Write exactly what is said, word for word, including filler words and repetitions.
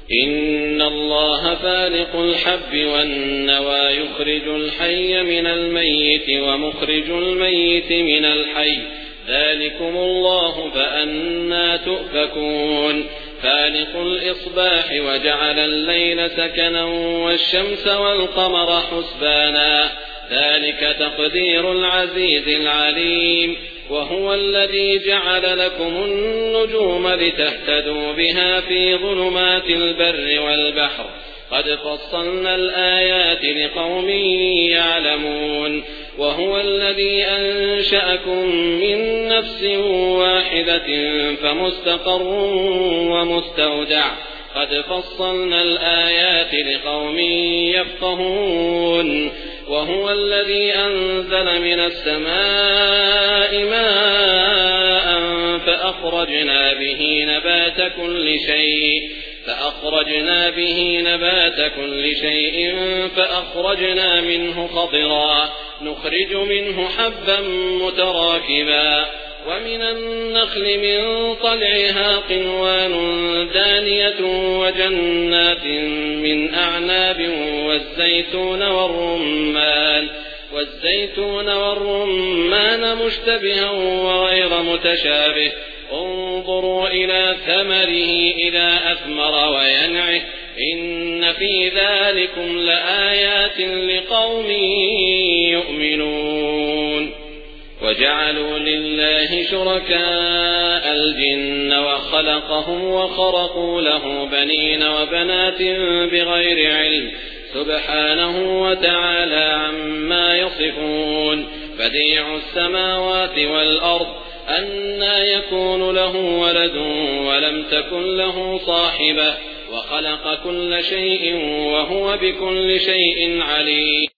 إن الله فالق الحب والنوى يخرج الحي من الميت ومخرج الميت من الحي ذلكم الله فأنى تؤفكون فالق الإصباح وجعل الليل سكنا والشمس والقمر حسبانا ذلك تقدير العزيز العليم وهو الذي جعل لكم النجوم لتهتدوا بها في ظلمات البر والبحر قد فصلنا الآيات لقوم يعلمون وهو الذي أنشأكم من نفس واحدة فمستقر ومستودع قد فصلنا الآيات لقوم يفقهون وهو الذي أنزل من السماء ماء فأخرجنا به نبات كل شيء فأخرجنا به نبات كل شيء فأخرجنا منه خضرا نخرج منه حبا متراكبا ومن النخل من طلعها قنوان دانية وجنات من أعناب والزيتون والرمان والزيتون والرمان مشتبها وغير متشابه انظروا إلى ثمره إذا أثمر وينعه إن في ذلكم لآيات لقوم يؤمنون وجعلوا لله شركاء الجن وخلقهم وخرقوا له بنين وبنات بغير علم سبحانه وتعالى عما يصفون بديع السماوات والأرض أنى يكون له ولد ولم تكن له صاحبة وخلق كل شيء وهو بكل شيء عليم.